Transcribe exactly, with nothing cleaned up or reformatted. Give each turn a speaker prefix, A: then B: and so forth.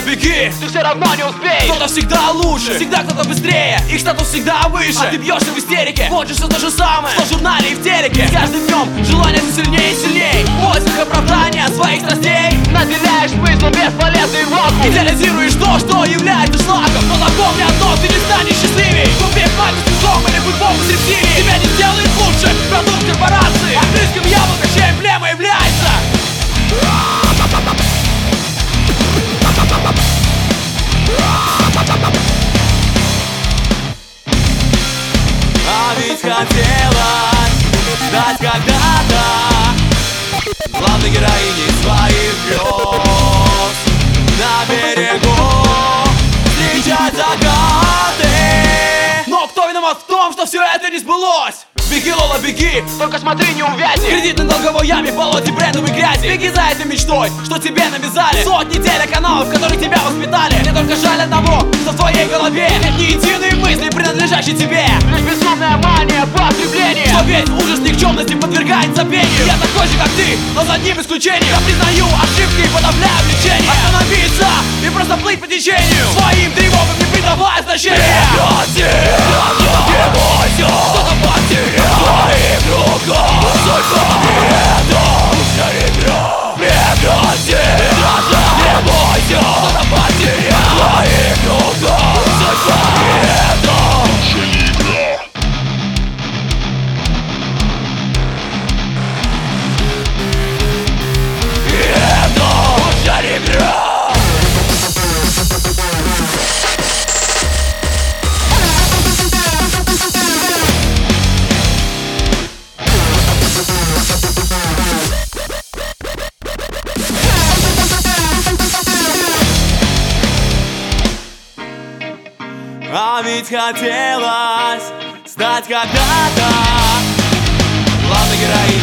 A: беги,
B: ты все равно не успеешь.
A: кто-то всегда лучше, всегда кто-то быстрее, их статус всегда выше, а ты бьешься в истерике. Хочешь все то же самое, что в журнале и в телеке. С каждым днем желание все сильнее и сильнее. В поисках оправдания своих страстей
B: Наделяешь смыслом бесполезный вакуум.
A: идеализируешь то, что является шлаком. Но запомни одно, ты не станешь счастливей. Купив мать с песком или футбол с рептилией, тебя не сделает лучше продукт корпорации. Английским яблоком, чья эмблема является. А ведь хотелось стать когда-то главной героиней своих грез. На берегу встречать закаты. Но кто виноват в том, что все это не сбылось? Беги, Лола, беги,
B: Только смотри, не увязни.
A: кредит на долговой яме, в болоте брендовой грязи. Беги за этой мечтой, что тебе навязали сотни телеканалов, которые тебя воспитали. Мне только жаль одного, что в твоей голове нет ни единой мысли, принадлежащей тебе.
B: Лишь безумная мания потребления,
A: Что весь ужас никчемности подвергает забвению. Я такой же, как ты, но за одним исключением. Я признаю ошибки и подавляю влечение. Остановиться и просто плыть по течению, своим тревогам не придавая значения. Не бойся, что-то потерял в твоих руках. Только это уже игра. Прекрати, не бойся, что-то потерял в твоих руках. Только это уже не игра. Это уже не игра. А ведь хотелось стать когда-то главной героиней